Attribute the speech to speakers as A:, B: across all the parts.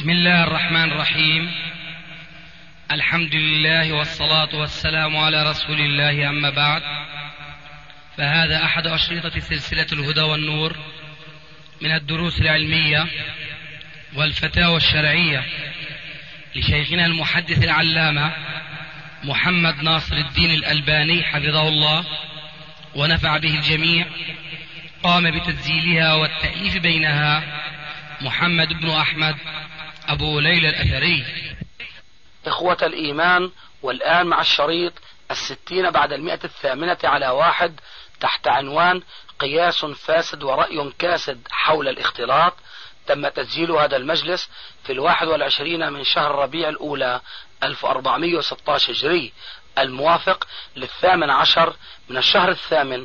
A: بسم الله الرحمن الرحيم. الحمد لله والصلاة والسلام على رسول الله، أما بعد، فهذا أحد أشرطة سلسلة الهدى والنور من الدروس العلمية والفتاوى الشرعية لشيخنا المحدث العلامة محمد ناصر الدين الألباني حفظه الله ونفع به الجميع. قام بتسجيلها والتأليف بينها محمد بن أحمد أبو ليلى الأثري.
B: إخوة الإيمان، والآن مع الشريط 60 بعد 108 على 1 تحت عنوان قياس فاسد ورأي كاسد حول الاختلاط. تم تسجيل هذا المجلس في 21 من شهر ربيع الأولى 1416 هجري، الموافق 18 من الشهر الثامن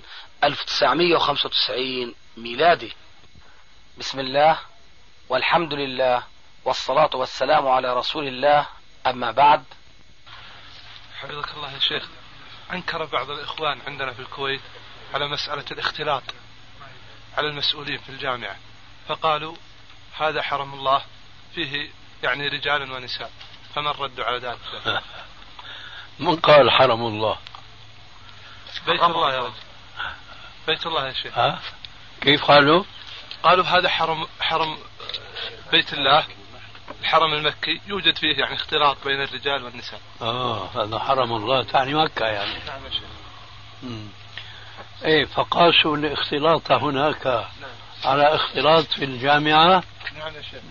B: 1995 ميلادي. بسم الله والحمد لله والصلاة والسلام على رسول الله، أما بعد.
C: حفظك الله يا شيخ، أنكر بعض الإخوان عندنا في الكويت على مسألة الاختلاط على المسؤولين في الجامعة، فقالوا هذا حرم الله فيه يعني رجال ونساء، فمن رد على ذلك؟
D: من قال حرم الله؟
C: بيت الله يا رجل، بيت الله يا شيخ.
D: كيف قالوا؟
C: قالوا هذا حرم بيت الله، الحرم المكي يوجد فيه يعني اختلاط بين الرجال والنساء.
D: هذا حرم الله تعني مكة يعني.
C: نعم يا شيخ.
D: ايه، فقاسوا الاختلاط هناك على اختلاط في الجامعة.
C: نعم يا شيخ.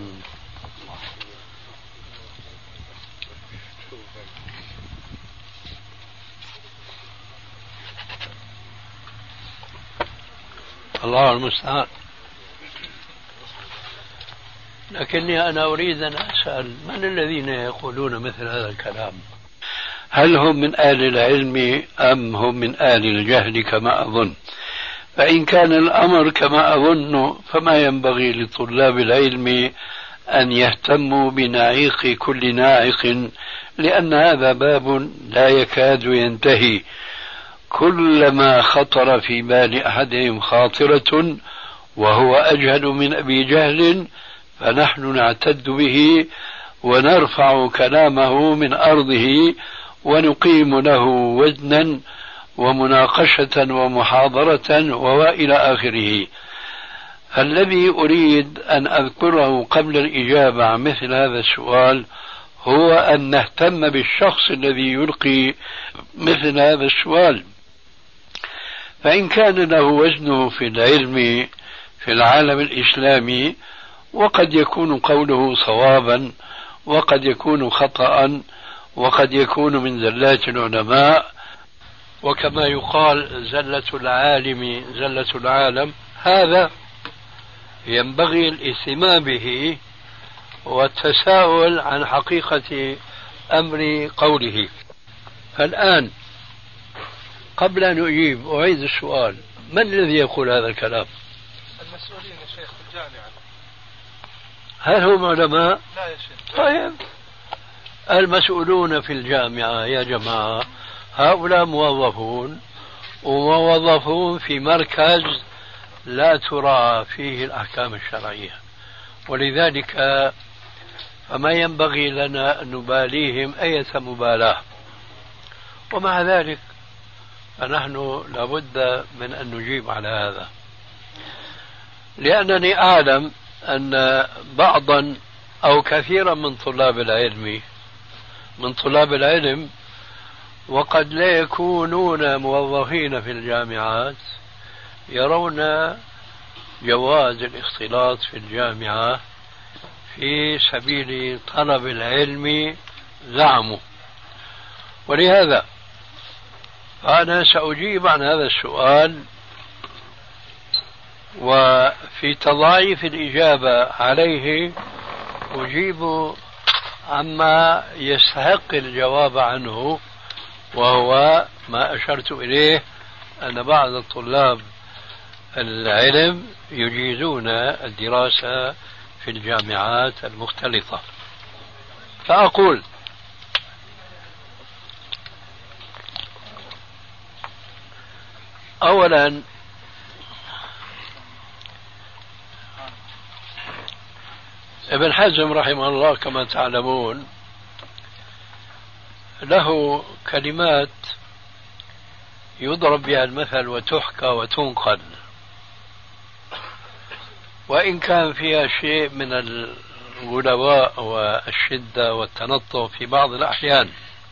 D: الله المستعان. لكني أنا أريد أن أسأل من الذين يقولون مثل هذا الكلام؟ هل هم من أهل العلم أم هم من أهل الجهل كما أظن؟ فإن كان الأمر كما أظن فما ينبغي لطلاب العلم أن يهتموا بنعيق كل ناعق، لأن هذا باب لا يكاد ينتهي. كلما خطر في بال أحدهم خاطرة وهو أجهل من أبي جهل فنحن نعتد به ونرفع كلامه من أرضه ونقيم له وزنا ومناقشة ومحاضرة وإلى آخره. الذي أريد أن أذكره قبل الإجابة عن مثل هذا السؤال هو أن نهتم بالشخص الذي يلقي مثل هذا السؤال، فإن كان له وزنه في العلم في العالم الإسلامي، وقد يكون قوله صوابا وقد يكون خطأ وقد يكون من زلات العلماء، وكما يقال زلة العالم زلة العالم، هذا ينبغي الاهتمام به والتساؤل عن حقيقة أمر قوله. فالآن قبل أن أجيب أعيد السؤال: من الذي يقول هذا الكلام؟
C: المسؤولين يا شيخ في الجامعة.
D: هل هم علماء؟
C: لا يا شيخ.
D: طيب، المسؤولون في الجامعة يا جماعة هؤلاء موظفون، وموظفون في مركز لا تراعى فيه الأحكام الشرعية، ولذلك فما ينبغي لنا أن نباليهم أي مبالاة. ومع ذلك فنحن لابد من أن نجيب على هذا، لأنني أعلم أن بعضا أو كثيرا من طلاب العلم وقد لا يكونون موظفين في الجامعات يرون جواز الاختلاط في الجامعة في سبيل طلب العلم زعموا. ولهذا فأنا سأجيب عن هذا السؤال، وفي تضاعيف الإجابة عليه أجيب عما يستحق الجواب عنه، وهو ما أشرت إليه أن بعض الطلاب العلم يجيزون الدراسة في الجامعات المختلطة. فأقول: أولا، ابن حزم رحمه الله كما تعلمون له كلمات يضرب بها المثل وتحكى وتنقل، وإن كان فيها شيء من الغلواء والشدة والتنطع في بعض الأحيان.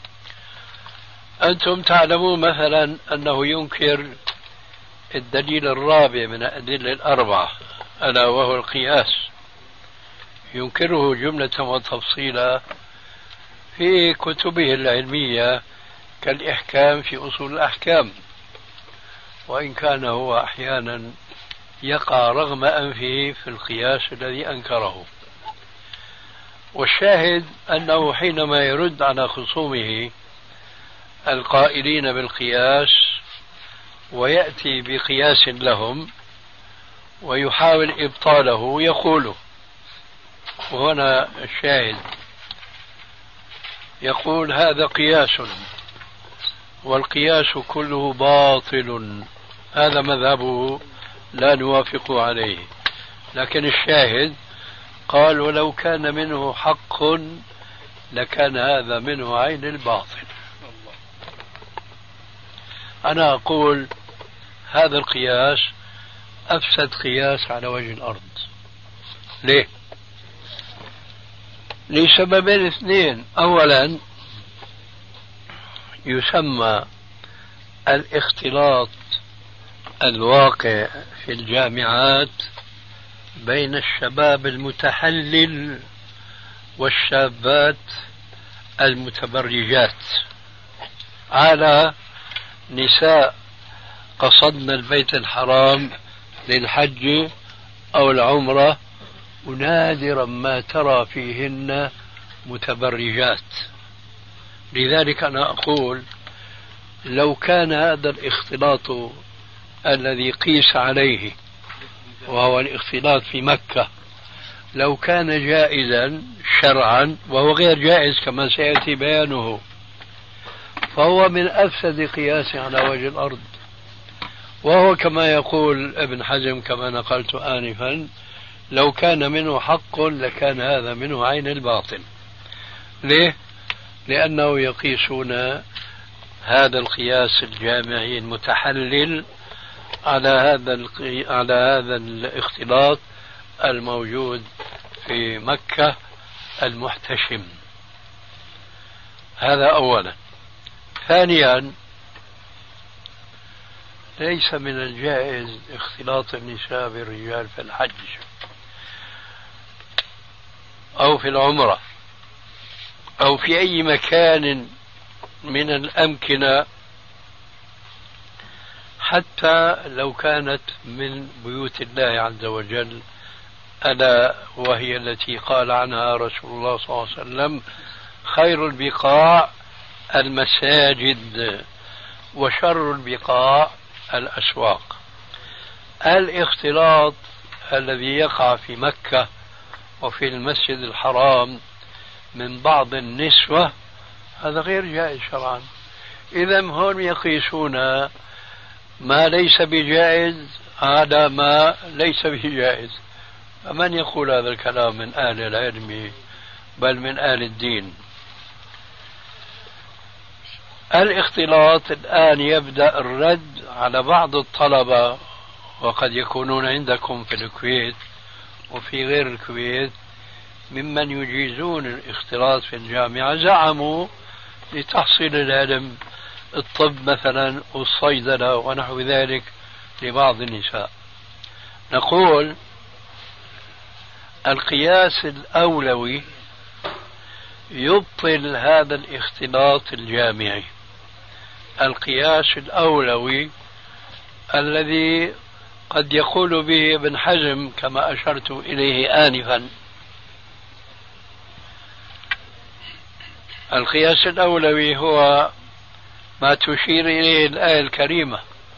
D: أنتم تعلمون مثلا أنه ينكر الدليل الرابع من الأدلة الأربعة ألا وهو القياس، ينكره جملة وتفصيلا في كتبه العلمية كالإحكام في أصول الأحكام، وإن كان هو أحيانا يقع رغم أنفه في القياس الذي أنكره. والشاهد أنه حينما يرد على خصومه القائلين بالقياس ويأتي بقياس لهم ويحاول إبطاله يقول، وهنا الشاهد، يقول هذا قياس والقياس كله باطل، هذا مذهبه لا نوافق عليه. لكن الشاهد قال ولو كان منه حق لكان هذا منه عين الباطل. أنا أقول هذا القياس أفسد قياس على وجه الأرض. ليه؟ لسببين اثنين. أولا يسمى الاختلاط الواقع في الجامعات بين الشباب المتحلل والشابات المتبرجات على نساء قصدن البيت الحرام للحج أو العمرة، ونادرا ما ترى فيهن متبرجات. لذلك أنا أقول لو كان هذا الاختلاط الذي قيس عليه وهو الاختلاط في مكة لو كان جائزا شرعا، وهو غير جائز كما سيأتي بيانه، فهو من أفسد قياس على وجه الأرض. وهو كما يقول ابن حزم كما نقلت آنفا لو كان منه حق لكان هذا منه عين الباطل. ليه؟ لأنه يقيسون هذا القياس الجامعي المتحلل على هذا الاختلاط الموجود في مكة المحتشم. هذا أولا. ثانيا ليس من الجائز اختلاط النساء بالرجال في الحج أو في العمرة أو في أي مكان من الأمكنة، حتى لو كانت من بيوت الله عز وجل، ألا وهي التي قال عنها رسول الله صلى الله عليه وسلم خير البقاع المساجد وشر البقاع الأسواق. الاختلاط الذي يقع في مكة وفي المسجد الحرام من بعض النسوة هذا غير جائز شرعا. إذا هم يقيسون ما ليس بجائز على ما ليس بجائز. فمن يقول هذا الكلام من أهل العلم بل من أهل الدين؟ الاختلاط الآن يبدأ الرد على بعض الطلبة، وقد يكونون عندكم في الكويت وفي غير الكويت ممن يجيزون الاختلاط في الجامعة، زعموا لتحصيل العلم، الطب مثلا والصيدلة ونحو ذلك لبعض النساء. نقول القياس الأولوي يبطل هذا الاختلاط الجامعي. القياس الأولوي الذي قد يقول به ابن حزم كما أشرت إليه آنفا، القياس الأولوي هو ما تشير إليه الآية الكريمة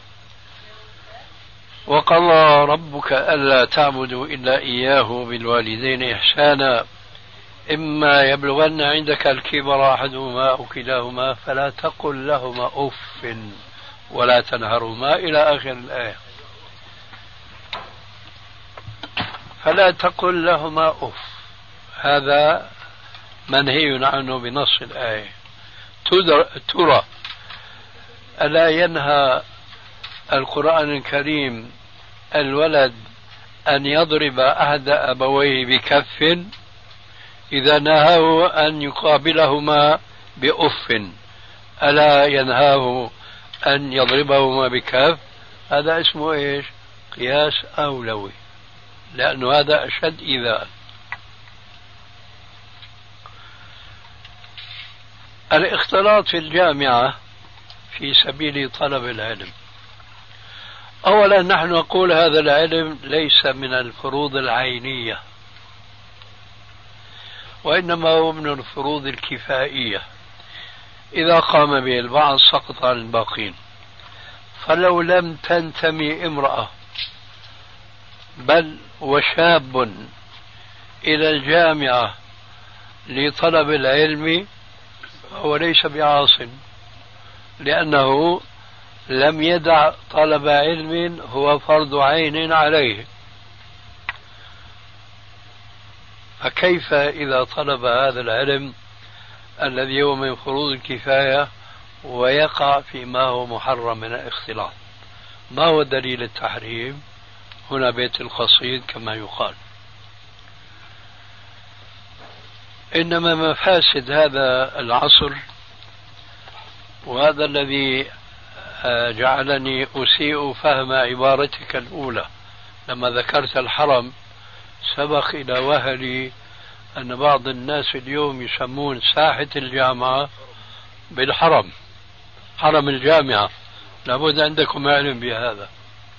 D: وقضى ربك ألا تعبدوا إلا إياه بالوالدين إحسانا إما يبلغن عندك الكبر أحدهما أو كلاهما فلا تقل لهما أف ولا تنهرهما إلى آخر الآية. فلا تقل لهما أف. هذا منهي عنه بنص الآية. ترى ألا ينهى القرآن الكريم الولد أن يضرب أحد أبويه بكف إذا نهاه أن يقابلهما بأف؟ ألا ينهاه أن يضربهما بكف؟ هذا اسمه إيش؟ قياس أولوي، لأنه هذا أشد إيذاء. الاختلاط في الجامعة في سبيل طلب العلم، أولا نحن نقول هذا العلم ليس من الفروض العينية، وإنما هو من الفروض الكفائية، إذا قام به البعض سقط عن الباقين. فلو لم تنتمي امرأة بل وشاب إلى الجامعة لطلب العلم هو ليس بعاص، لأنه لم يدع طلب علم هو فرض عين عليه. فكيف إذا طلب هذا العلم الذي هو من فروض الكفاية ويقع فيما هو محرم من الاختلاط؟ ما هو دليل التحريم؟ هنا بيت القصيد كما يقال. إنما مفاسد هذا العصر، وهذا الذي جعلني أسيء فهم عبارتك الأولى لما ذكرت الحرم، سبق إلى وهلي أن بعض الناس اليوم يسمون ساحة الجامعة بالحرم، حرم الجامعة. لابد عندكم علم بهذا.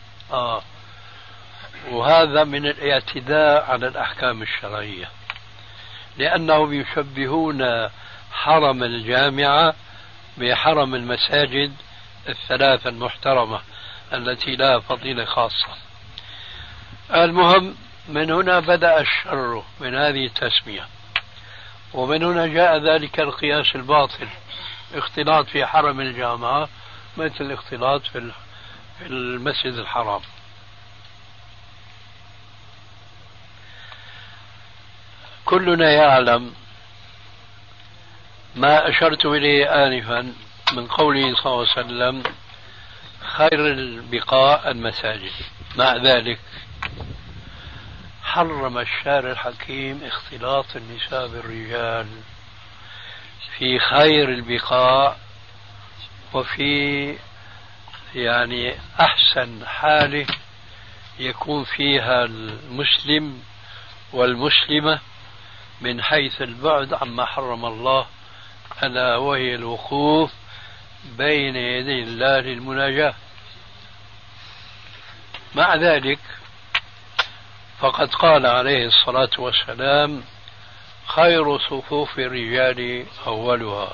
D: وهذا من الاعتداء على الأحكام الشرعية، لأنهم يشبهون حرم الجامعة بحرم المساجد الثلاثة المحترمة التي لها فضيلة خاصة. المهم، من هنا بدأ الشر من هذه التسمية، ومن هنا جاء ذلك القياس الباطل، اختلاط في حرم الجامعة مثل الاختلاط في المسجد الحرام. كلنا يعلم ما أشرت إليه آنفا من قوله صلى الله عليه وسلم: خير البقاء المساجد. مع ذلك حرم الشارع الحكيم اختلاط النساء بالرجال في خير البقاع، وفي أحسن حاله يكون فيها المسلم والمسلمة من حيث البعد عما حرم الله، ألا وهي الوقوف بين يدي الله للمناجاة. مع ذلك فقد قال عليه الصلاة والسلام: خير صفوف الرجال أولها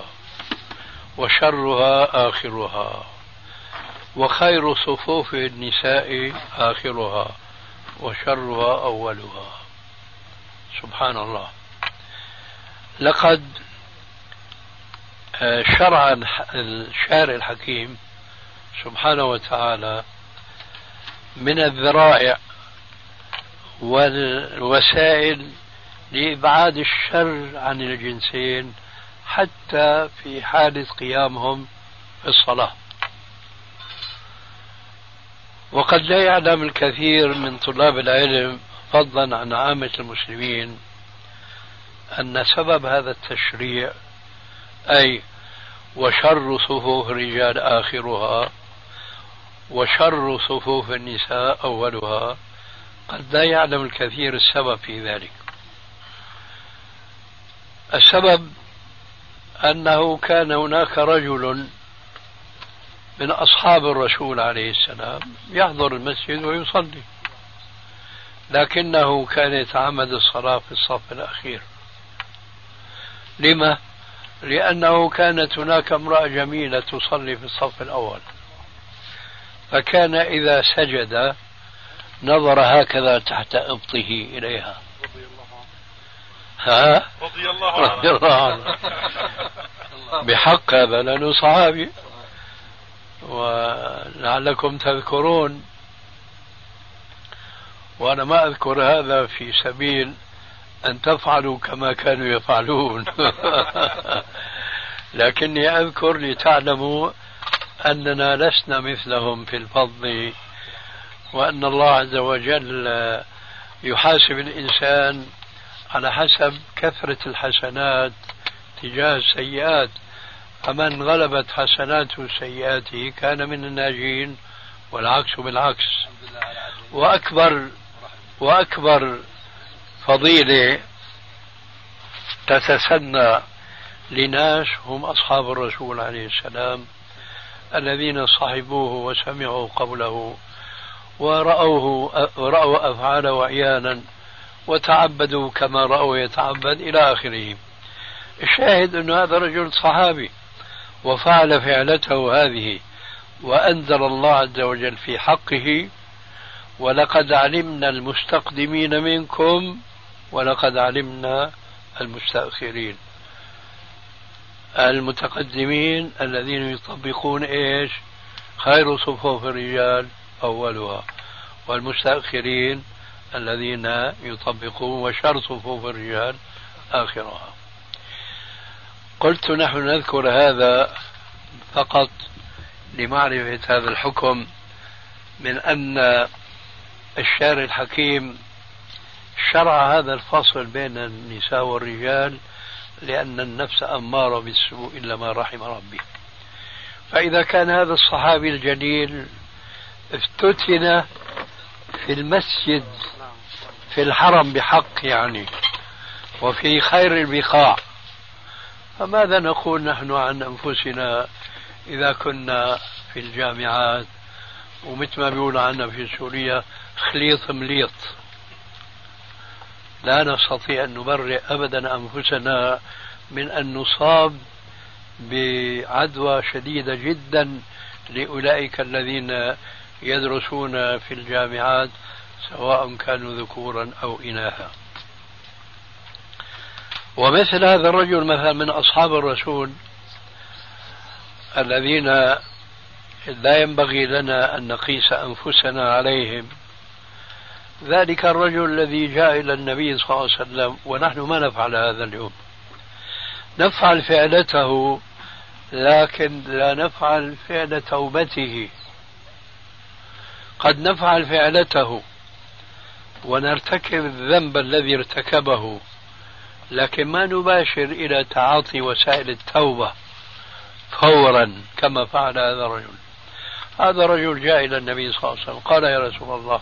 D: وشرها آخرها، وخير صفوف النساء آخرها وشرها أولها. سبحان الله. لقد شرع الشارع الحكيم سبحانه وتعالى من الذرائع والوسائل لإبعاد الشر عن الجنسين حتى في حالة قيامهم في الصلاة. وقد لا يعلم الكثير من طلاب العلم فضلا عن عامة المسلمين أن سبب هذا التشريع، أي وشر صفوف الرجال آخرها وشر صفوف النساء أولها، قد لا يعلم الكثير السبب في ذلك. السبب أنه كان هناك رجل من أصحاب الرسول عليه السلام يحضر المسجد ويصلي، لكنه كان يتعمد الصلاة في الصف الأخير. لما؟ لأنه كانت هناك امرأة جميلة تصلي في الصف الأول، فكان إذا سجد نظر هكذا تحت إبطه إليها.
C: رضي الله عنه.
D: بحق هذا لأنه صحابي. ولعلكم تذكرون، وأنا ما أذكر هذا في سبيل أن تفعلوا كما كانوا يفعلون. لكني أذكر لتعلموا أننا لسنا مثلهم في الفضل، وأن الله عز وجل يحاسب الإنسان على حسب كثرة الحسنات تجاه السيئات، فمن غلبت حسناته سيئاته كان من الناجين، والعكس بالعكس. وأكبر فضيلة تتسنى لناس هم أصحاب الرسول عليه السلام، الذين صحبوه وسمعوا قوله ورأوا أفعاله عيانا وتعبدوا كما رأوا يتعبد إلى آخره. الشاهد أن هذا رجل صحابي وفعل فعلته هذه، وأنزل الله عز وجل في حقه: ولقد علمنا المستقدمين منكم ولقد علمنا المستأخرين. المتقدمين الذين يطبقون إيش؟ خير صفوف الرجال أولها، والمستأخرين الذين يطبقون وشر صفوف الرجال آخرها. قلت نحن نذكر هذا فقط لمعرفة هذا الحكم، من أن الشارع الحكيم شرع هذا الفصل بين النساء والرجال لأن النفس أمارة بالسوء إلا ما رحم ربي. فإذا كان هذا الصحابي الجليل افتتن في المسجد في الحرم بحق يعني، وفي خير البقاع، فماذا نقول نحن عن أنفسنا إذا كنا في الجامعات ومثل ما بيقولوا عنا في سوريا خليط مليط؟ لا نستطيع أن نبرئ أبدا أنفسنا من أن نصاب بعدوى شديدة جدا لأولئك الذين يدرسون في الجامعات سواء كانوا ذكورا أو إناثا. ومثل هذا الرجل مثلا من أصحاب الرسول الذين لا ينبغي لنا أن نقيس أنفسنا عليهم، ذلك الرجل الذي جاء إلى النبي صلى الله عليه وسلم، ونحن ما نفعل هذا اليوم، نفعل فعلته لكن لا نفعل فعل توبته. قد نفعل فعلته ونرتكب الذنب الذي ارتكبه، لكن ما نباشر إلى تعاطي وسائل التوبة فورا كما فعل هذا الرجل. هذا الرجل جاء إلى النبي صلى الله عليه وسلم قال: يا رسول الله،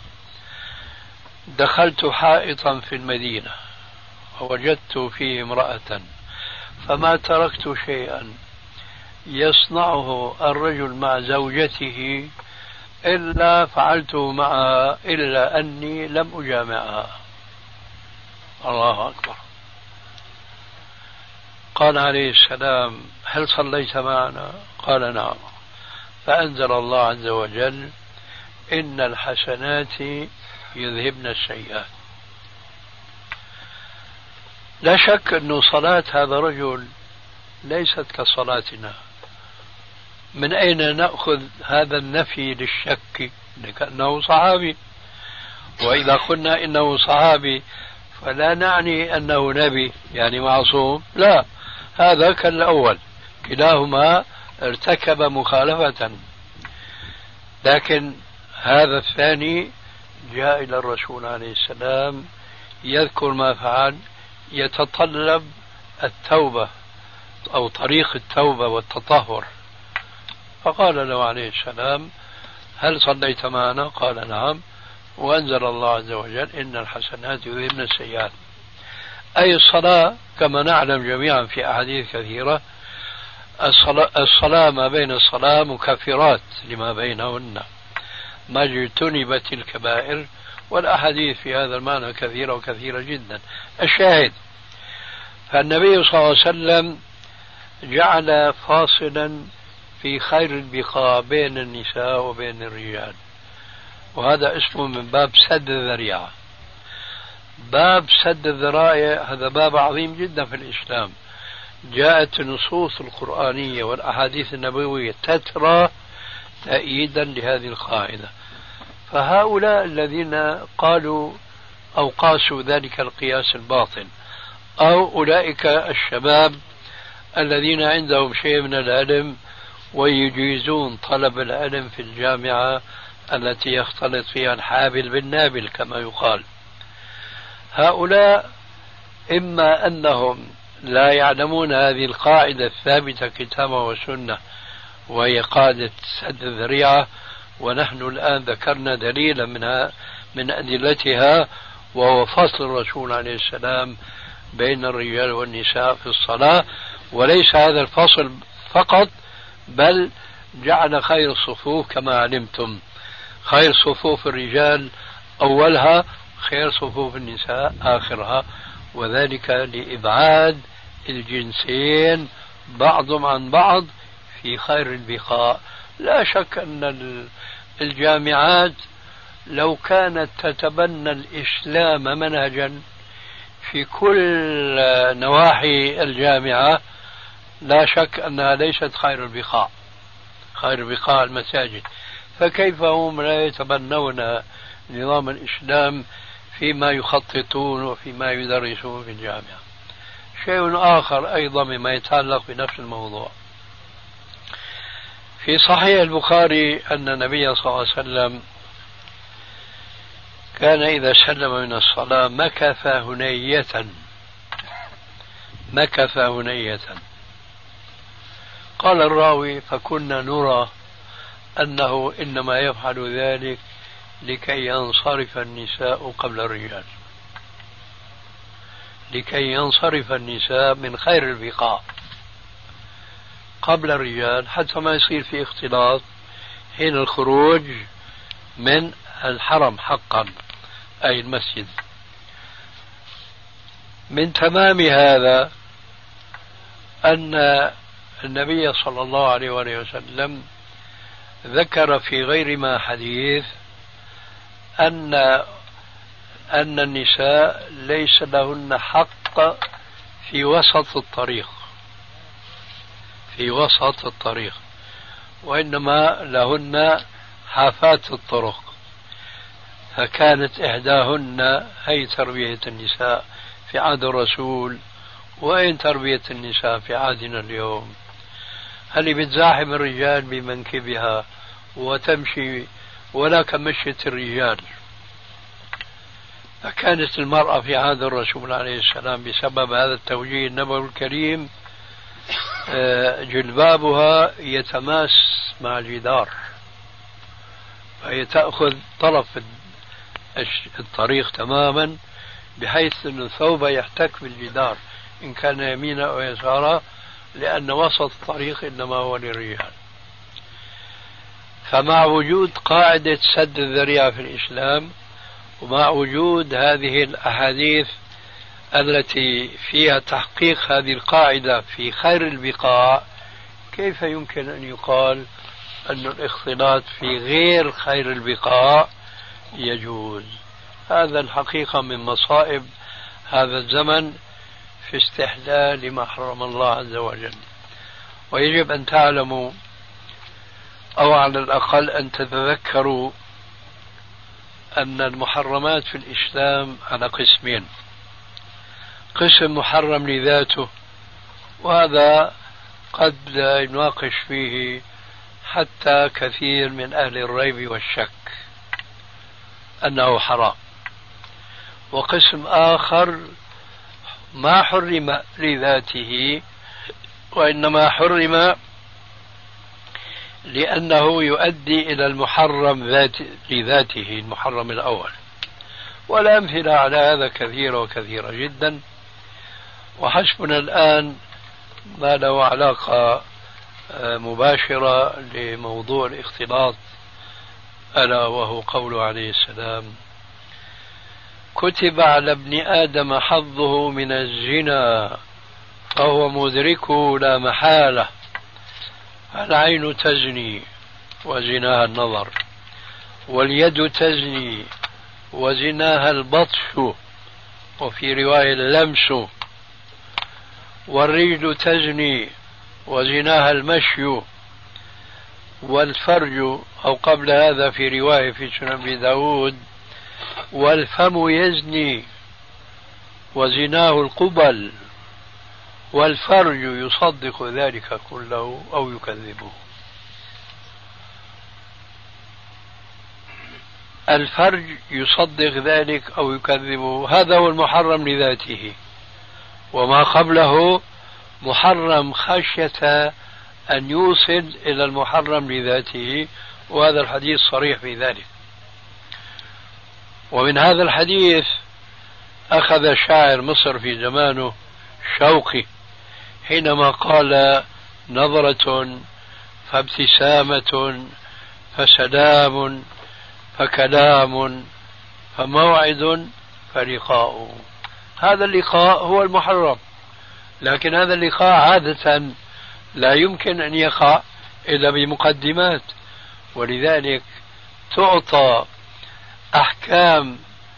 D: دخلت حائطا في المدينة ووجدت فيه امرأة، فما تركت شيئا يصنعه الرجل مع زوجته إلا فعلته معها إلا أني لم أجامعها. الله أكبر. قال عليه السلام: هل صليت معنا؟ قال: نعم. فأنزل الله عز وجل: إن الحسنات يذهبن السيئات. لا شك أن صلاة هذا الرجل ليست كصلاتنا. من أين نأخذ هذا النفي للشك؟ لأنه صحابي، وإذا قلنا إنه صحابي فلا نعني أنه نبي يعني معصوم، لا، هذا كالأول، كلاهما ارتكب مخالفة. لكن هذا الثاني جاء إلى الرسول عليه السلام يذكر ما فعل، يتطلب التوبة أو طريق التوبة والتطهر، فقال له عليه السلام: هل صليت معنا؟ قال: نعم. وأنزل الله عز وجل: إن الحسنات يذهبن السيئات. أي الصلاة كما نعلم جميعا في أحاديث كثيرة، الصلاة ما بين الصلاة مكفرات لما بينهن ما اجتنبت الكبائر، والأحاديث في هذا المعنى كثيرة وكثيرة جدا. الشاهد، فالنبي صلى الله عليه وسلم جعل فاصلا في خير البقاء بين النساء وبين الرجال، وهذا اسمه من باب سد الذريعة. باب سد الذرائع هذا باب عظيم جدا في الإسلام. جاءت النصوص القرآنية والأحاديث النبوية تترى تأييدا لهذه القاعدة. فهؤلاء الذين قالوا أو قاسوا ذلك القياس الباطل، أو أولئك الشباب الذين عندهم شيء من العلم ويجيزون طلب العلم في الجامعة التي يختلط فيها الحابل بالنابل كما يقال. هؤلاء إما أنهم لا يعلمون هذه القاعدة الثابتة كتابا وسنة، وهي قاعدة سد الذريعة، ونحن الآن ذكرنا دليلا من أدلتها، وهو فصل الرسول عليه السلام بين الرجال والنساء في الصلاة. وليس هذا الفصل فقط، بل جعل خير الصفوف كما علمتم، خير صفوف الرجال أولها، خير صفوف النساء آخرها، وذلك لإبعاد الجنسين بعضهم عن بعض في خير البقاء. لا شك أن الجامعات لو كانت تتبنى الإسلام منهجا في كل نواحي الجامعة لا شك أنها ليست خير البقاء، خير البقاء المساجد. فكيف هم لا يتبنون نظام الإسلام فيما يخططون وفيما يدرسون في الجامعة؟ شيء آخر أيضا مما يتعلق بنفس الموضوع، في صحيح البخاري أن النبي صلى الله عليه وسلم كان إذا سلم من الصلاة مكث هنية. قال الراوي: فكنا نرى أنه إنما يفعل ذلك لكي ينصرف النساء قبل الرجال، لكي ينصرف النساء من خير البقاء قبل الرجال، حتى ما يصير في اختلاط حين الخروج من الحرم حقا، أي المسجد. من تمام هذا أن النبي صلى الله عليه وآله وسلم ذكر في غير ما حديث أن النساء ليس لهن حق في وسط الطريق، وإنما لهن حافات الطرق. فكانت إحداهن هي تربية النساء في عهد الرسول، وأين تربية النساء في عهدنا اليوم؟ هل بتزاحم الرجال بمنكبها وتمشي ولا كمشية الرجال؟ فكانت المرأة في عهد الرسول عليه السلام بسبب هذا التوجيه النبوي الكريم جلبابها يتماس مع الجدار، فهي تأخذ طرف الطريق تماما، بحيث أن الثوب يحتك بالجدار إن كان يمينا أو يسارا، لأن وسط الطريق إنما هو للرجال. فمع وجود قاعدة سد الذريعة في الإسلام، ومع وجود هذه الأحاديث التي فيها تحقيق هذه القاعدة في خير البقاء، كيف يمكن أن يقال أن الاختلاط في غير خير البقاء يجوز؟ هذا الحقيقة من مصائب هذا الزمن في استحلال ما حرم الله عز وجل. ويجب أن تعلموا، أو على الأقل أن تتذكروا، أن المحرمات في الإسلام على قسمين: قسم محرم لذاته، وهذا قد لا يناقش فيه حتى كثير من أهل الريب والشك أنه حرام، وقسم آخر ما حرم لذاته، وإنما حرم لأنه يؤدي إلى المحرم لذاته، المحرم الأول. والأمثلة على هذا كثيرة وكثيرة جدا، وحسبنا الآن ما له علاقة مباشرة لموضوع الاختلاط، ألا وهو قوله عليه السلام: كتب على ابن آدم حظه من الزنا فهو مدركه لا محالة، العين تزني وزناها النظر، واليد تزني وزناها البطش، وفي رواية اللمس، والرجل تزني وزناها المشي، والفرج، أو قبل هذا في رواية في سنن أبي داود: والفم يزني وزناه القبل والفرج يصدق ذلك كله أو يكذبه. الفرج يصدق ذلك أو يكذبه، هذا هو المحرم لذاته، وما قبله محرم خشية أن يوصل إلى المحرم لذاته، وهذا الحديث صريح في ذلك. ومن هذا الحديث أخذ شاعر مصر في زمانه شوقي حينما قال: نظرة فابتسامة فسلام فكلام فموعد فلقاء. هذا اللقاء هو المحرم، لكن هذا اللقاء عادة لا يمكن أن يقع إلا بمقدمات، ولذلك تعطى أحكام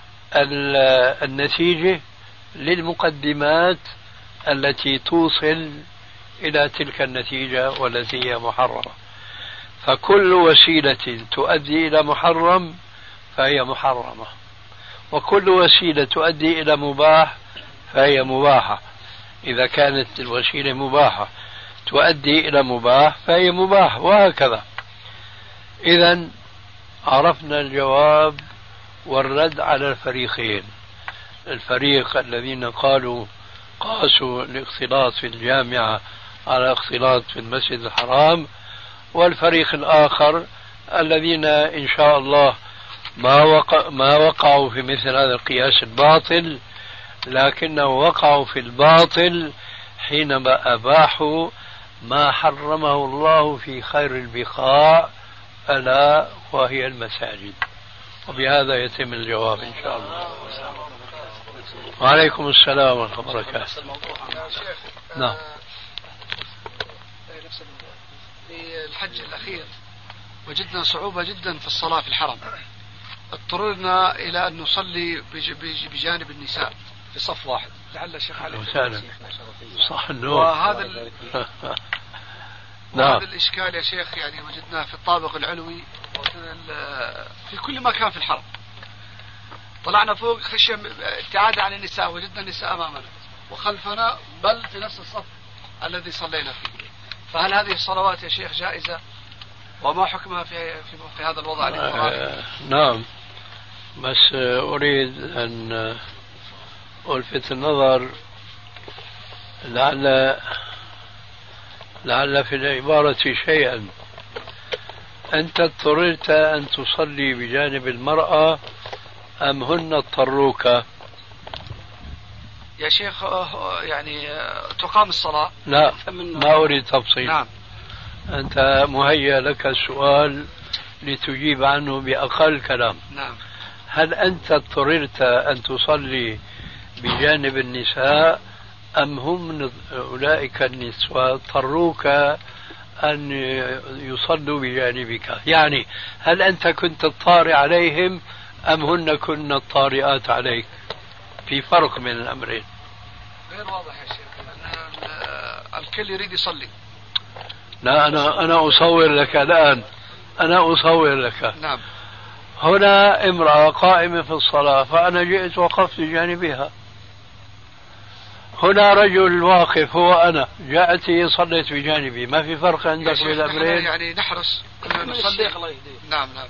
D: النتيجة للمقدمات التي توصل إلى تلك النتيجة والتي هي محرمة. فكل وسيلة تؤدي إلى محرم فهي محرمة، وكل وسيلة تؤدي إلى مباح فهي مباحة. إذا كانت الوسيلة مباحة تؤدي إلى مباح فهي مباح، وهكذا. إذن عرفنا الجواب والرد على الفريقين: الفريق الذين قاسوا الاختلاط في الجامعة على اختلاط في المسجد الحرام، والفريق الآخر الذين إن شاء الله ما وقعوا في مثل هذا القياس الباطل، لكنه وقعوا في الباطل حينما أباحوا ما حرمه الله في خير البقاع، ألا وهي المساجد. وبهذا يتم الجواب إن شاء الله. وعليكم السلام ورحمة الله وبركاته. نعم.
E: في الحج الأخير وجدنا صعوبة جدا في الصلاة في الحرم، اضطررنا إلى أن نصلي بجانب النساء في صف واحد. لعل الشيخ علي
D: صح النور.
E: وهذا وهذا الإشكال يا شيخ يعني وجدناه في الطابق العلوي في كل مكان في الحرم. طلعنا فوق خشية ابتعاد عن النساء، وجدنا النساء أمامنا وخلفنا، بل في نفس الصف الذي صلينا فيه. فهل هذه الصلوات يا شيخ جائزة؟ وما حكمها في هذا الوضع الاضطراري؟
D: نعم، بس أريد أن ألفت النظر لعل في العبارة شيئا. أنت اضطررت أن تصلي بجانب المرأة أم هن اضطروك؟
E: يا شيخ يعني تقام الصلاة.
D: لا، ما أريد تفصيل.
E: نعم.
D: أنت مهيأ لك السؤال لتجيب عنه بأقل كلام.
E: نعم.
D: هل أنت اضطررت أن تصلي بجانب النساء أم هم أولئك النسوة اضطروك أن يصلوا بجانبك؟ يعني هل أنت كنت الطارئ عليهم أم هن كن الطارئات عليك؟ في فرق من الأمرين.
E: غير واضح يا شيخ، الكل يريد يصلي.
D: لا، أنا أصور لك الآن، أنا أصور لك.
E: نعم.
D: هنا امرأة قائمة في الصلاة فأنا جئت وقفت جانبها. هنا رجل واقف هو أنا، جاءت هي صليت بجانبي، ما في فرق عندك بين الأمرين؟
E: يعني نحرص أن نصلي. نعم نعم.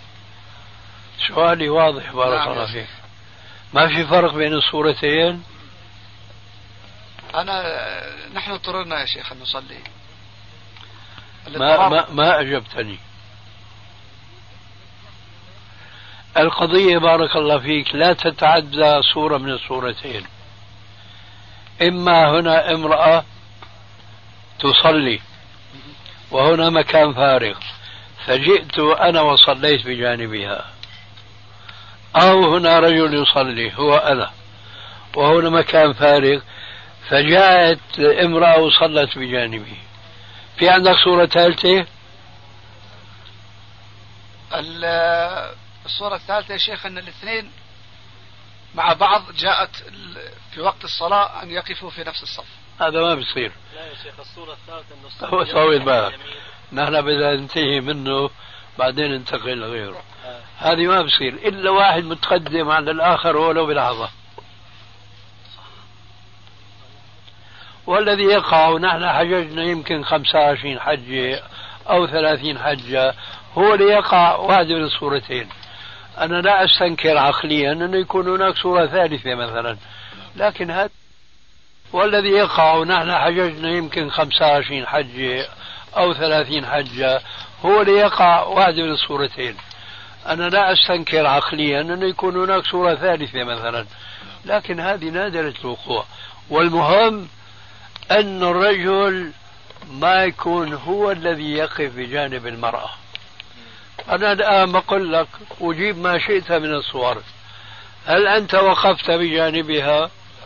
D: سؤالي واضح بارك الله فيك. ما في فرق بين الصورتين؟
E: نحن اضطررنا يا شيخ أن نصلي.
D: ما أجبتني. القضية بارك الله فيك لا تتعدى صورة من الصورتين. إما هنا امرأة تصلي وهنا مكان فارغ فجئت أنا وصليت بجانبها، أو هنا رجل يصلي هو أنا وهنا مكان فارغ فجاءت امرأة وصلت بجانبي. في عندك صورة ثالثة؟
E: الصورة الثالثة يا شيخ أن الاثنين مع بعض جاءت في وقت الصلاة أن يقفوا في نفس الصف.
D: هذا ما بيصير.
F: لا يا شيخ، الصورة الثالثة أن
D: طول بالك، نحن بدنا ننتهي منه بعدين انتقل لغيره. هذه ما بصير إلا واحد متقدم على الآخر ولو بلحظة. والذي يقع، ونحن حججنا يمكن 25 حجة أو 30 حجة، هو اللي يقع واحدة من الصورتين. أنا لا أستنكر عقليا أنه يكون هناك صورة ثالثة مثلا، لكن هذا والذي يقع، ونحن حججنا يمكن 25 حجة أو 30 حجة، هو اللي يقع واحدة من الصورتين. أنا لا أستنكر عقليا أنه يكون هناك صورة ثالثة مثلا، لكن هذه نادرة الوقوع. والمهم أن الرجل ما يكون هو الذي يقف بجانب المرأة. أنا الآن بقول لك أجيب ما شئت من الصور، هل أنت وقفت بجانبها؟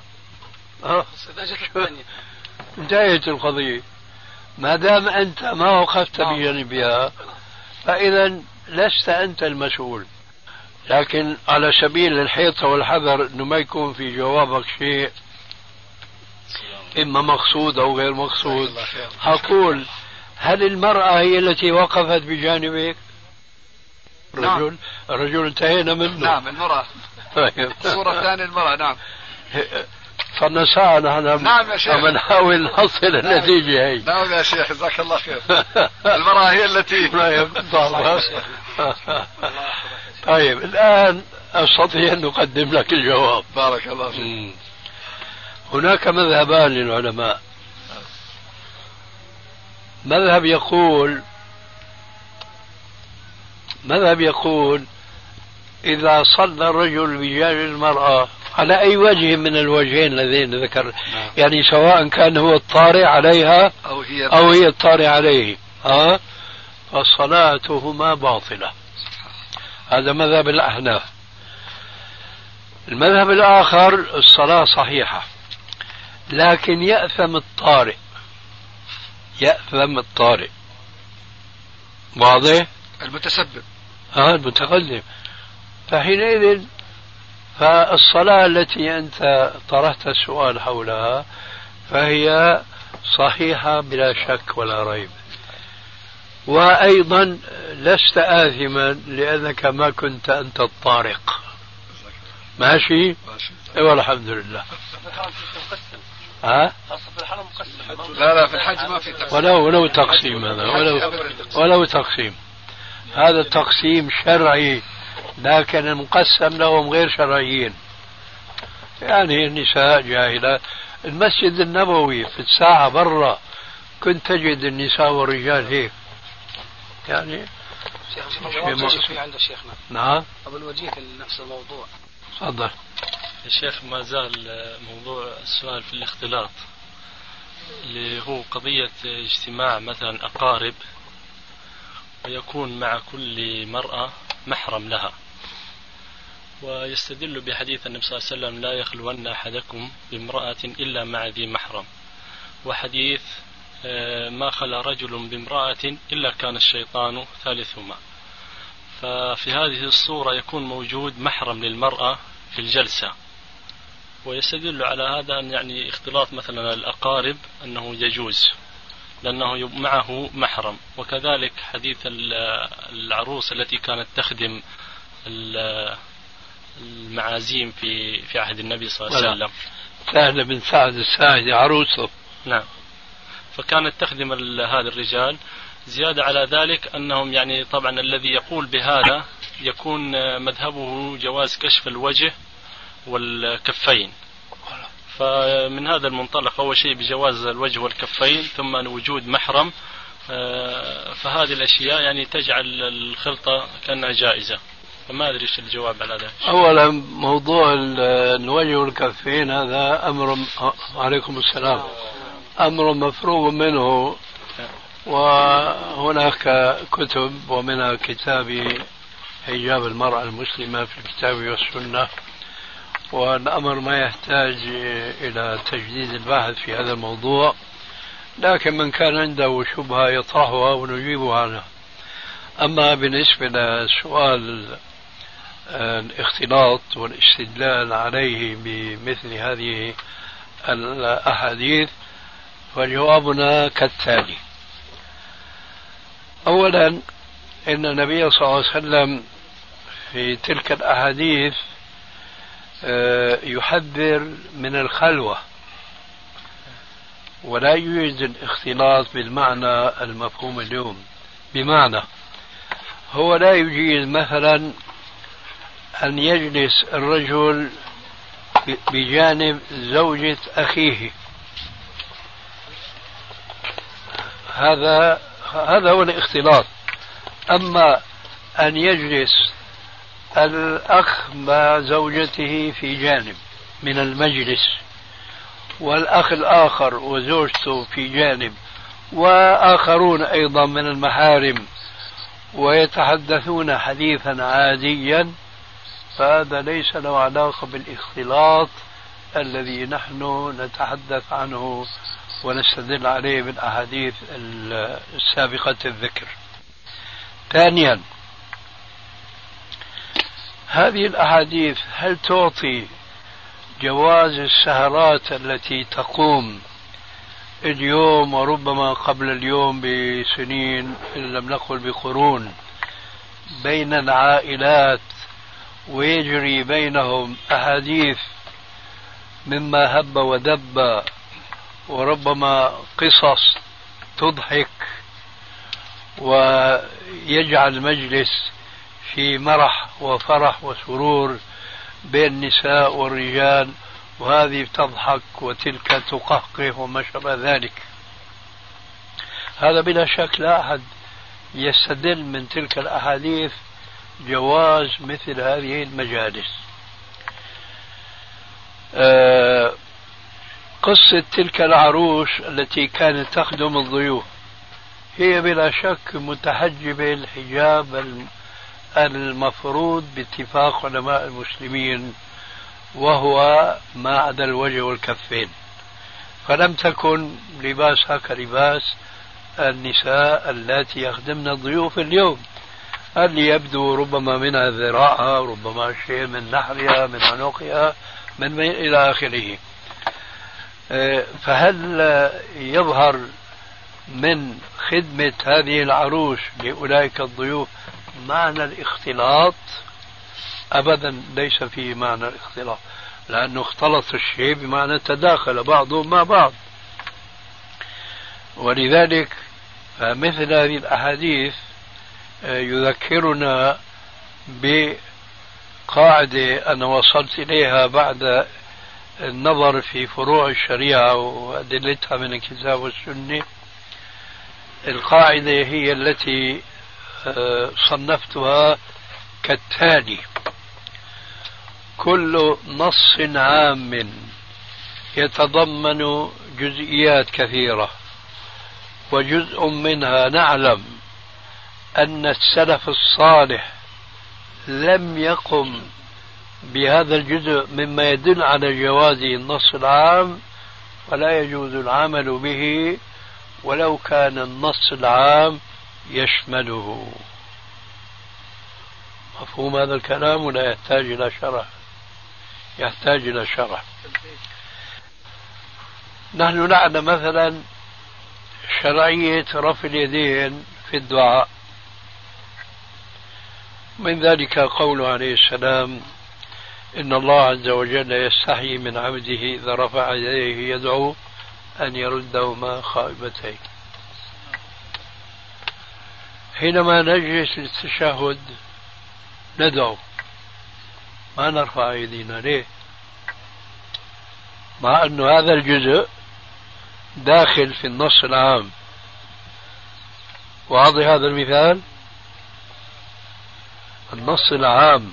D: انتهت القضية. ما دام أنت ما وقفت بجانبها فإذا لست أنت المسؤول. لكن على سبيل الحيطة والحذر أنه ما يكون في جوابك شيء إما مقصود أو غير مقصود، أقول هل المرأة هي التي وقفت بجانبك؟
E: نعم.
D: الرجل انتهينا منه.
E: نعم المرأة.
D: طيب.
E: الصورة الثانية المرأة. نعم.
D: فالنساء نحن
E: نعم يا شيخ
D: نحاول نصل النتيجة هي.
E: نعم يا شيخ جزاك الله خير. المرأة هي التي
D: طيب الآن أستطيع أن أقدم لك الجواب.
E: بارك الله فيك.
D: هناك مذهبان للعلماء. مذهب يقول إذا صلى الرجل بجانب المرأة على أي وجه من الوجهين الذين ذكر، يعني سواء كان هو الطارئ عليها أو هي الطارئ عليه، فصلاتهما باطلة. هذا مذهب الأحناف. المذهب الآخر الصلاة صحيحة، لكن يأثم الطارئ. واضح؟
E: المتسبب.
D: المتقدم. فحينئذ فالصلاة التي أنت طرحت السؤال حولها فهي صحيحة بلا شك ولا ريب. وأيضا لست آثما لأنك ما كنت أنت الطارق. ماشي؟ والحمد لله.
E: لا في الحج ما في تقسيم.
D: ولو تقسيم هذا ولو تقسيم. هذا التقسيم شرعي، لكن المقسم لهم غير شرعيين. يعني النساء جاهلة. المسجد النبوي في الساعة برا كنت تجد النساء والرجال هيك. يعني
B: شيخ عند شيخنا.
D: نعم.
B: أبو الوجيه في نفس الموضوع.
D: تفضل.
F: الشيخ ما زال موضوع السؤال في الاختلاط، اللي هو قضية اجتماع مثلا أقارب ويكون مع كل مرأة محرم لها، ويستدل بحديث النبي صلى الله عليه وسلم لا يخلون أحدكم بامرأة إلا مع ذي محرم، وحديث ما خلا رجل بامرأة إلا كان الشيطان ثالثهما. ففي هذه الصورة يكون موجود محرم للمرأة في الجلسة، ويستدل على هذا أن يعني اختلاط مثلا الأقارب أنه يجوز لأنه معه محرم. وكذلك حديث العروس التي كانت تخدم المعازيم في عهد النبي صلى الله عليه وسلم،
D: سهل بن سعد الساعدي عروسه.
F: نعم. فكانت تخدم هذا الرجال. زيادة على ذلك أنهم يعني طبعا الذي يقول بهذا يكون مذهبه جواز كشف الوجه والكفين. فمن هذا المنطلق أول شيء بجواز الوجه والكفين، ثم وجود محرم، فهذه الأشياء يعني تجعل الخلطة كأنها جائزة. فما أدري إيش الجواب على ذلك.
D: أولا موضوع الوجه والكفين هذا أمر، عليكم السلام، أمر مفروغ منه، وهناك كتب ومنها كتاب حجاب المرأة المسلمة في الكتاب والسنة، والأمر ما يحتاج إلى تجديد البحث في هذا الموضوع، لكن من كان عنده شبهة يطرحها ونجيبها عنها. أما بالنسبة لسؤال الاختلاط والاستدلال عليه بمثل هذه الأحاديث فجوابنا كالتالي. أولا إن النبي صلى الله عليه وسلم في تلك الأحاديث يحذر من الخلوة، ولا يوجد الاختلاط بالمعنى المفهوم اليوم. بمعنى هو لا يجيز مثلا أن يجلس الرجل بجانب زوجة أخيه، هذا هو الاختلاط. أما أن يجلس الأخ مع زوجته في جانب من المجلس، والأخ الآخر وزوجته في جانب، وآخرون أيضا من المحارم، ويتحدثون حديثا عاديا، فهذا ليس له علاقة بالاختلاط الذي نحن نتحدث عنه ونستدل عليه بالأحاديث السابقة الذكر. ثانيا، هذه الأحاديث هل تعطي جواز السهرات التي تقوم اليوم وربما قبل اليوم بسنين إن لم نقل بقرون بين العائلات، ويجري بينهم أحاديث مما هب ودب، وربما قصص تضحك ويجعل المجلس في مرح وفرح وسرور بين النساء والرجال، وهذه تضحك وتلك تقهقه وما شابه ذلك؟ هذا بلا شك لا أحد يستدل من تلك الأحاديث جواز مثل هذه المجالس. قصة تلك العروش التي كانت تخدم الضيوف هي بلا شك متحجبة الحجاب المفروض باتفاق علماء المسلمين، وهو ما عدا الوجه والكفين، فلم تكن لباسها كلباس النساء التي يخدمن الضيوف اليوم، اللي يبدو ربما منها ذراعها، ربما شيء من نحرها، من عنقها، من إلى آخره. فهل يظهر من خدمة هذه العروش لأولئك الضيوف معنى الاختلاط؟ أبدا ليس فيه معنى الاختلاط، لأنه اختلط الشيء بمعنى تداخل بعضهم مع بعض. ولذلك مثل هذه الأحاديث يذكرنا بقاعدة أنا وصلت إليها بعد النظر في فروع الشريعة وأدلتها من الكتاب والسنة. القاعدة هي التي صنفتها كالتالي: كل نص عام يتضمن جزئيات كثيرة، وجزء منها نعلم أن السلف الصالح لم يقم بهذا الجزء مما يدل على جواز النص العام، ولا يجوز العمل به ولو كان النص العام يشمله. مفهوم هذا الكلام ولا يحتاج إلى شرح؟ يحتاج إلى شرح. نحن نعلم مثلا شرعية رفع اليدين في الدعاء، من ذلك قوله عليه السلام: إن الله عز وجل يستحيي من عبده إذا رفع يديه يدعو أن يردهما خائبتين. حينما نجلس للتشهد ندعو، ما نرفع أيدينا. ليه؟ مع أن هذا الجزء داخل في النص العام. واضح هذا المثال؟ النص العام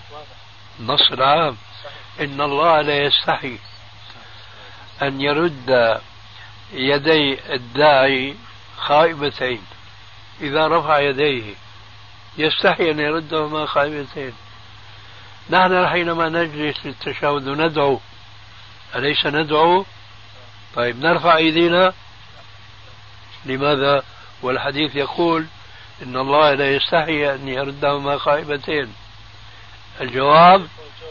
D: إن الله لا يستحي أن يرد يدي الداعي خائبتين. إذا رفع يديه يستحي أن يردهما خائبتين. نحن حينما نجلس للتشهد ندعو، أليس ندعو؟ طيب نرفع أيدينا لماذا؟ والحديث يقول إن الله لا يستحي أن يردهما خائبتين. الجواب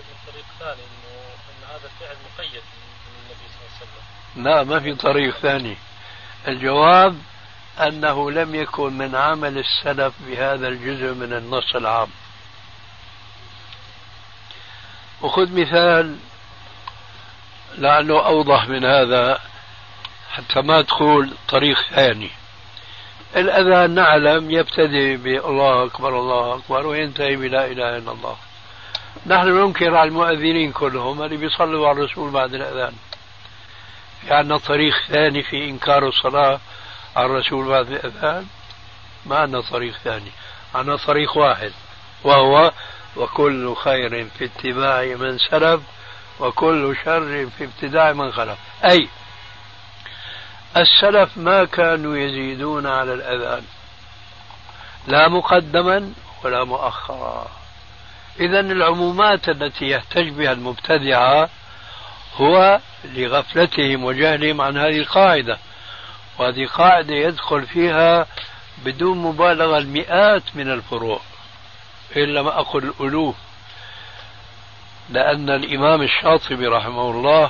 F: إن هذا الفعل مقيد من النبي صلى الله عليه وسلم.
D: لا، ما في طريق ثاني. الجواب أنه لم يكن من عمل السلف بهذا الجزء من النص العام. وخذ مثال لعله أوضح من هذا حتى ما تقول طريق ثاني. الأذان نعلم يبتدئ بالله أكبر الله أكبر وينتهي بلا إله إلا الله. نحن ننكر على المؤذنين كلهم اللي بيصلوا على الرسول بعد الأذان. في عندنا طريق ثاني في إنكار الصلاة على الرسول بعد الأذان؟ ما عندنا طريق ثاني، عندنا طريق واحد، وهو وكل خير في اتباع من سلف وكل شر في ابتداع من خلف. أي السلف ما كانوا يزيدون على الأذان لا مقدما ولا مؤخرا. إذن العمومات التي يحتج بها المبتدعة هو لغفلتهم وجهلهم عن هذه القاعدة، وهذه قاعدة يدخل فيها بدون مبالغة المئات من الفروع، إلا ما أقول الألوف، لأن الإمام الشاطبي رحمه الله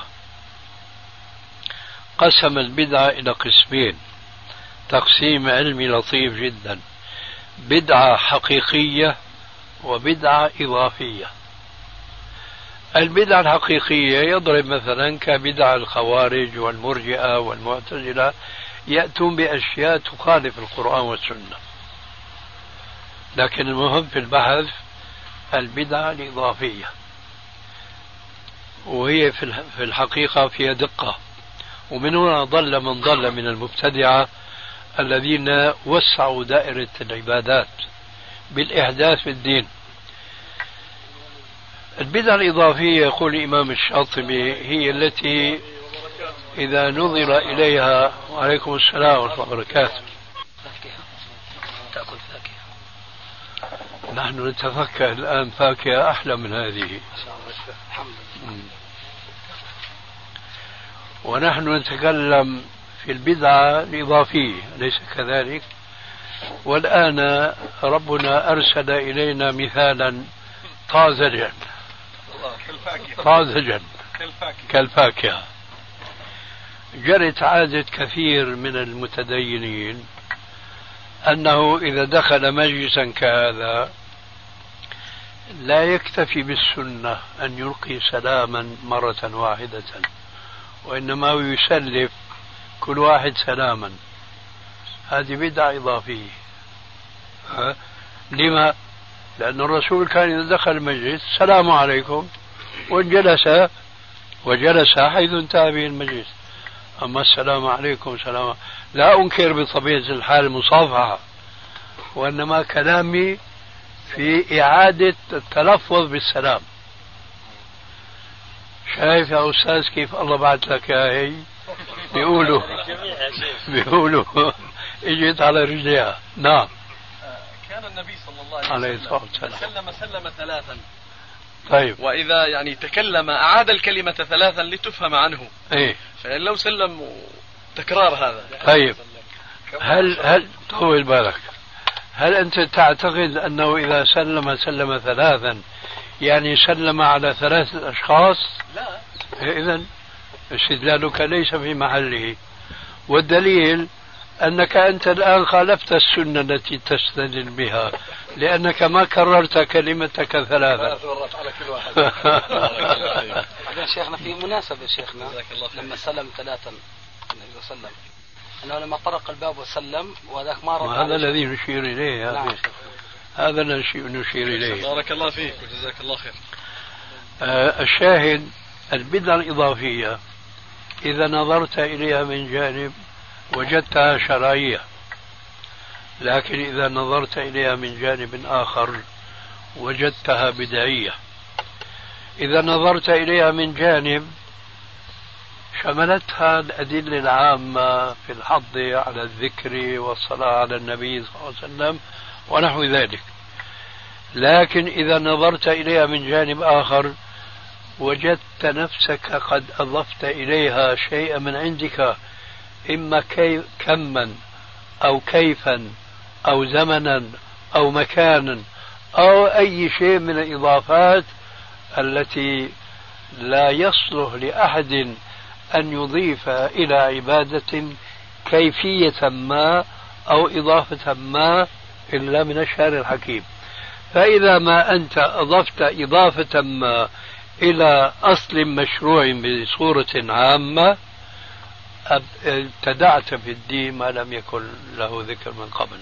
D: قسم البدعة إلى قسمين تقسيم علمي لطيف جدا: بدعة حقيقية وبدعة إضافية. البدعة الحقيقية يضرب مثلا كبدع الخوارج والمرجئة والمعتزلة، يأتون بأشياء تخالف القرآن والسنة. لكن المهم في البحث البدعة الإضافية، وهي في الحقيقة فيها دقة. ومن هنا ضل من ضل من المبتدعة الذين وسعوا دائرة العبادات بالإحداث في الدين. البدعة الإضافية يقول الإمام الشاطبي هي التي إذا نظر إليها، وعليكم السلام ورحمة الله وبركاته،
B: تأكل فاكهة.
D: نحن نتفكه الآن فاكهة أحلى من هذه، ونحن نتكلم في البدعة الإضافية، أليس كذلك؟ والآن ربنا أرسل إلينا مثالا طازجا كالفاكهة. جرت عادة كثير من المتدينين أنه إذا دخل مجلسا كهذا لا يكتفي بالسنة أن يلقي سلاما مرة واحدة، وإنما يسلف كل واحد سلاما. هذه بدعة إضافية. لما؟ لأن الرسول كان إذا دخل المجلس السلام عليكم وجلس حيث انتهى به المجلس. أما السلام عليكم سلام، لا أنكر بطبيعة الحال المصافحة، وإنما كلامي في إعادة التلفظ بالسلام. شايف يا أستاذ كيف الله بعث لك هي؟ بيقولوا اجت على رجليها. نعم.
G: كان النبي صلى الله عليه وسلم سلم ثلاثا.
D: طيب.
G: وإذا يعني تكلم أعاد الكلمة ثلاثا لتفهم عنه.
D: إيه.
G: فإن لو سلم تكرار هذا.
D: طيب. هل طول بالك، هل أنت تعتقد أنه إذا سلم ثلاثا يعني سلم على 3 أشخاص؟
G: لا.
D: إذن استدلالك ليس في محله، والدليل أنك أنت الآن خالفت السنة التي تستدل بها، لأنك ما كررت كلمتك 3.
G: على كل واحد.
B: بعدين شيخنا في مناسبة شيخنا لما سلم 3 النبي صلى الله عليه وسلم، أنه لما طرق الباب وسلم وذاك ما رد.
D: هذا الذي نشير إليه.
B: نعم.
D: هذا الذي نشير إليه.
G: بارك الله فيك وجزاك الله خير.
D: الشاهد البدعة الإضافية إذا نظرت إليها من جانب وجدتها شرعية، لكن إذا نظرت إليها من جانب آخر وجدتها بدعية. إذا نظرت إليها من جانب شملتها الأدلة العامة في الحض على الذكر والصلاة على النبي صلى الله عليه وسلم ونحو ذلك، لكن إذا نظرت إليها من جانب آخر وجدت نفسك قد أضفت إليها شيئا من عندك، إما كما أو كيفا أو زمنا أو مكانا أو أي شيء من الإضافات التي لا يصلح لأحد أن يضيف إلى عبادة كيفية ما أو إضافة ما إلا من الشعر الحكيم. فإذا ما أنت أضفت إضافة ما إلى أصل مشروع بصورة عامة ابتدعت في الدين ما لم يكن له ذكر من قبل.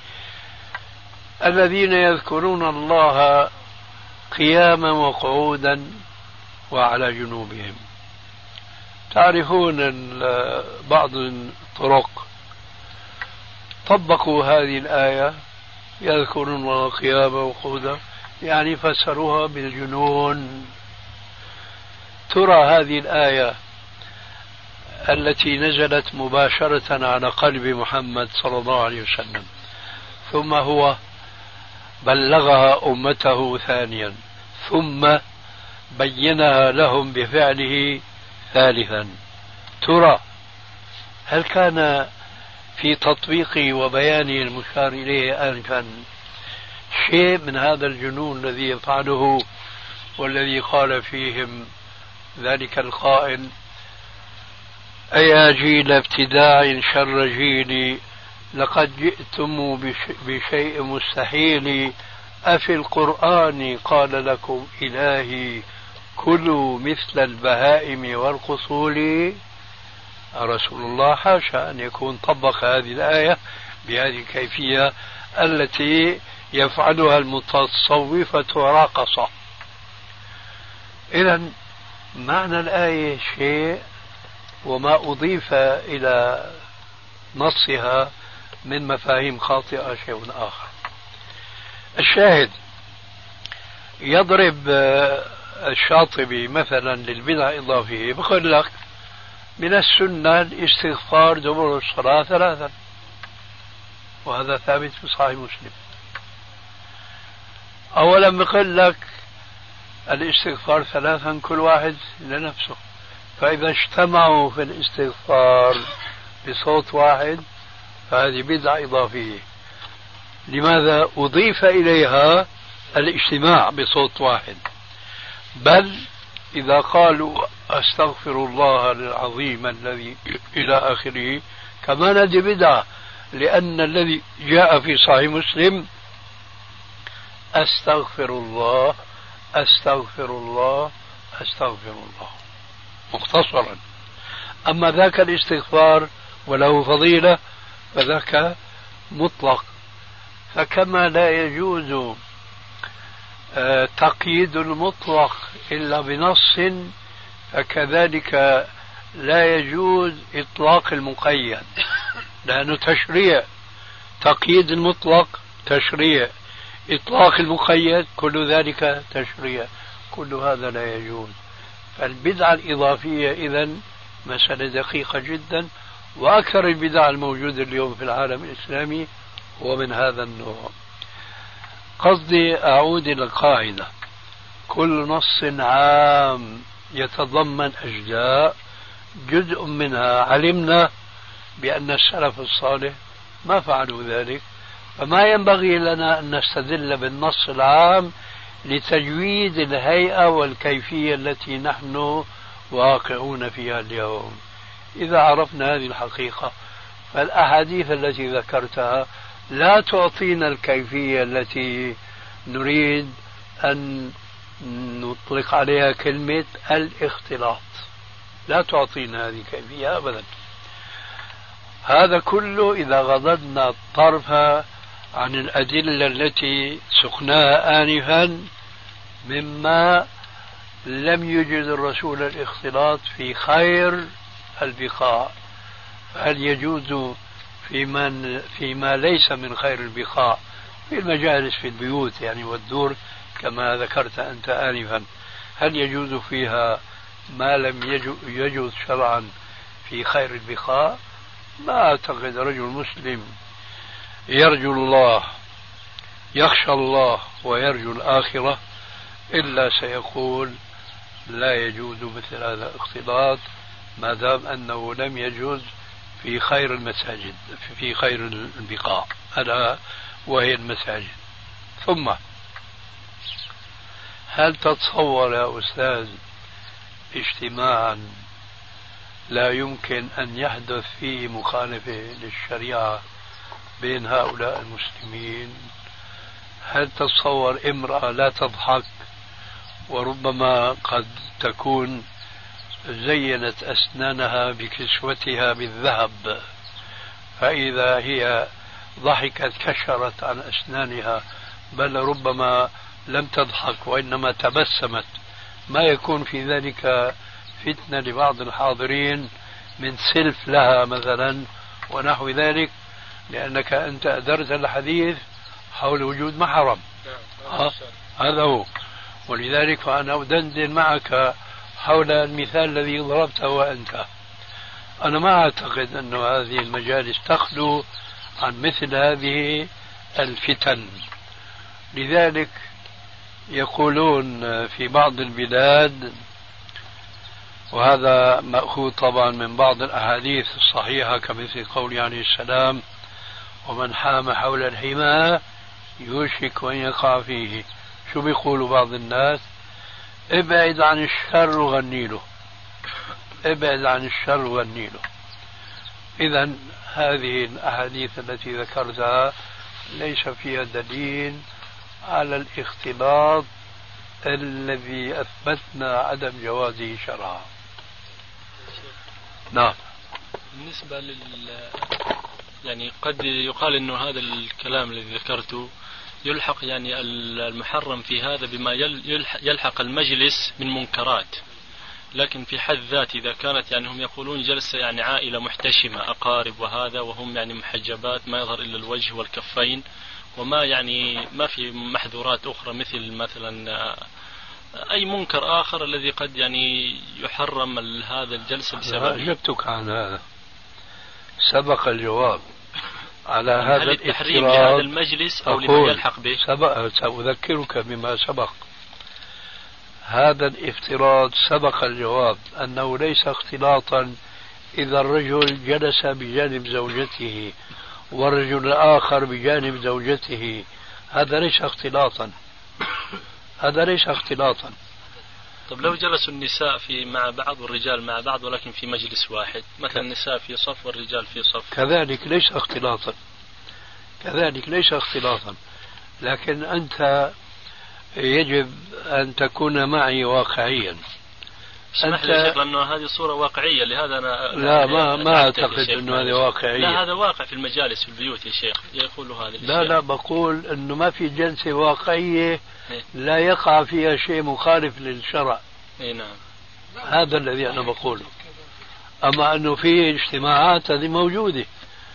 D: الذين يذكرون الله قياما وقعودا وعلى جنوبهم. تعرفون بعض الطرق طبقوا هذه الآية يذكرون الله قياما وقعودا، يعني فسروها بالجنون. ترى هذه الآية التي نزلت مباشرة على قلب محمد صلى الله عليه وسلم ثم هو بلغها أمته ثانيا ثم بينها لهم بفعله ثالثا، ترى هل كان في تطبيقه وبيانه المشار إليه آنفا شيء من هذا الجنون الذي يفعله والذي قال فيهم ذلك القائل: أيا جيل ابتداع شر جيلي لقد جئتم بشيء مستحيل أفي القرآن قال لكم إلهي كلوا مثل البهائم والقصول. رسول الله حاشا أن يكون طبق هذه الآية بهذه الكيفية التي يفعلها المتصوفة راقصة. إذن معنى الآية شيء وما أضيف إلى نصها من مفاهيم خاطئة شيء آخر. الشاهد يضرب الشاطبي مثلا للبدع إضافية بقول لك من السنة الاستغفار دبر الصلاة 3، وهذا ثابت في صحيح مسلم. أولا بقول لك الاستغفار 3 كل واحد لنفسه، فإذا اجتمعوا في الاستغفار بصوت واحد فهذه بدعة إضافية. لماذا أضيف إليها الاجتماع بصوت واحد؟ بل إذا قالوا أستغفر الله العظيم الذي إلى آخره كمان هذه بدعة، لأن الذي جاء في صحيح مسلم أستغفر الله أستغفر الله أستغفر الله مختصرا. أما ذاك الاستغفار وله فضيلة فذاك مطلق. فكما لا يجوز تقييد المطلق إلا بنص فكذلك لا يجوز إطلاق المقيد، لأنه تشريع. تقييد المطلق تشريع، إطلاق المقيد كل ذلك تشريع، كل هذا لا يجوز. فالبدعة الإضافية إذن مسألة دقيقة جدا، وأكثر البدع الموجودة اليوم في العالم الإسلامي هو من هذا النوع. قصدي أعود إلى القاعدة: كل نص عام يتضمن أجزاء جزء منها علمنا بأن السلف الصالح ما فعلوا ذلك، فما ينبغي لنا أن نستدل بالنص العام لتجويد الهيئة والكيفية التي نحن واقعون فيها اليوم. إذا عرفنا هذه الحقيقة فالأحاديث التي ذكرتها لا تعطينا الكيفية التي نريد أن نطلق عليها كلمة الاختلاط، لا تعطينا هذه الكيفية أبدا. هذا كله إذا غضضنا الطرف عن الأدلة التي سقناها آنفا مما لم يجد الرسول الاختلاط في خير البقاع، فهل يجوز فيما ليس من خير البقاع في المجالس في البيوت يعني والدور كما ذكرت أنت آنفا، هل يجوز فيها ما لم يجوز شرعا في خير البقاع؟ ما أعتقد رجل مسلم يرجو الله يخشى الله ويرجو الآخرة إلا سيقول لا يجوز مثل هذا الاختلاط ما دام أنه لم يجوز في خير المساجد في خير البقاع ألا وهي المساجد. ثم هل تتصور يا أستاذ اجتماعا لا يمكن أن يحدث فيه مخالفة للشريعة بين هؤلاء المسلمين. هل تتصور امرأة لا تضحك وربما قد تكون زينت أسنانها بكسوتها بالذهب، فإذا هي ضحكت كشرت عن أسنانها، بل ربما لم تضحك وإنما تبسمت، ما يكون في ذلك فتنة لبعض الحاضرين من سلف لها مثلا ونحو ذلك، لأنك أنت أدرت الحديث حول وجود محرم. هذا هو. ولذلك فأنا أدندن معك حول المثال الذي ضربته أنت. أنا ما أعتقد أن هذه المجالس تخلو عن مثل هذه الفتن. لذلك يقولون في بعض البلاد، وهذا مأخوذ طبعا من بعض الأحاديث الصحيحة كمثل قول عليه السلام: ومن حام حول الحمى يوشك أن يقع فيه. شو بيقولوا بعض الناس؟ ابعد عن الشر وغني له، ابعد عن الشر وغني له. إذا هذه الأحاديث التي ذكرتها ليس فيها دليل على الاختلاط الذي أثبتنا عدم جوازه شرعا. نعم.
F: بالنسبة يعني قد يقال إنه هذا الكلام الذي ذكرته يلحق يعني المحرم في هذا بما يلحق المجلس من منكرات، لكن في حد ذاته إذا كانت يعني هم يقولون جلسة يعني عائلة محتشمة أقارب وهذا، وهم يعني محجبات ما يظهر إلا الوجه والكفين، وما يعني ما في محظورات أخرى مثلا أي منكر آخر الذي قد يعني يحرم هذا الجلسة بسببه.
D: أجبتك عن هذا، سبق الجواب على هذا
F: التحريم لهذا المجلس أو لما يلحق به.
D: سأذكرك بما سبق. هذا الافتراض سبق الجواب أنه ليس اختلاطا إذا الرجل جلس بجانب زوجته والرجل الآخر بجانب زوجته، هذا ليس اختلاطا، هذا ليس اختلاطا.
F: طب لو جلسوا النساء مع بعض والرجال مع بعض ولكن في مجلس واحد، مثلا النساء في صف والرجال في صف،
D: كذلك ليس اختلاطا، كذلك ليس اختلاطا. لكن أنت يجب أن تكون معي واقعيا.
F: اسمح لي شيخ، لأنه هذه صورة واقعية، لهذا أنا
D: لا ما أعتقد أنه هذه واقعية.
F: لا، هذا واقع في المجالس في البيوت يا شيخ، يقولوا هذه الأشياء.
D: لا بقول أنه ما في جلسة واقعية لا يقع فيها شيء مخالف للشرع.
F: نعم،
D: هذا الذي أنا بقوله. أما أنه في اجتماعات هذه موجودة.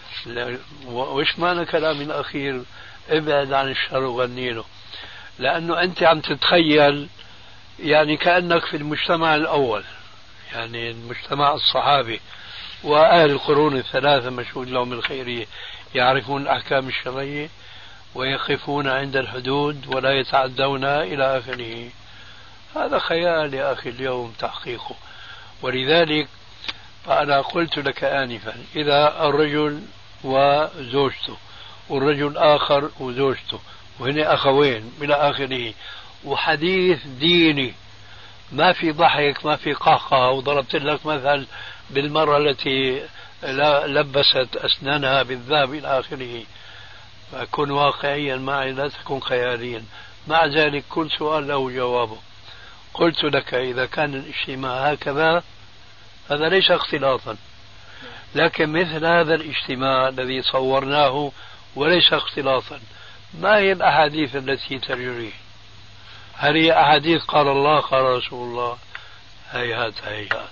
D: وإيش معنى كلامي الأخير ابعد عن الشر وغني له؟ لأنه أنت عم تتخيل يعني كأنك في المجتمع الأول، يعني المجتمع الصحابي وأهل القرون الثلاثة مشهود لهم الخيرية، يعرفون الأحكام الشرعية ويقفون عند الحدود ولا يتعدون إلى آخره. هذا خيال يا أخي اليوم تحقيقه. ولذلك فأنا قلت لك آنفا، إذا الرجل وزوجته والرجل آخر وزوجته وهنا أخوين إلى آخره، وحديث ديني ما في ضحك ما في قهقه، وضربت لك مثل بالمرة التي لبست أسنانها بالذهب إلى آخره، فكن واقعيا معي لا تكن خياليا. مع ذلك كل سؤال له جوابه. قلت لك إذا كان الاجتماع هكذا هذا ليس اختلاطا، لكن مثل هذا الاجتماع الذي صورناه وليس اختلاطا، ما هي الأحاديث التي تجري؟ هل هي أحاديث قال الله قال رسول الله؟ هيهات هيهات.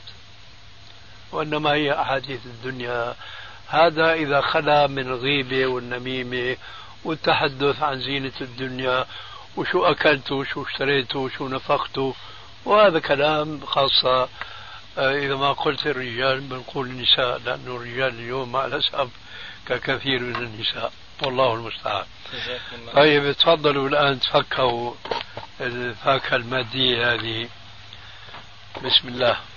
D: وإنما هي أحاديث الدنيا. هذا إذا خلا من الغيبة والنميمة والتحدث عن زينة الدنيا وشو أكلت وشو اشتريت وشو نفقت، وهذا كلام خاصة إذا ما قلت الرجال بنقول النساء، لأنه الرجال اليوم مع الأسف ككثير من النساء، والله المستعان. طيب تفضلوا الآن تفكوا الفاكهة المادية هذه. بسم الله.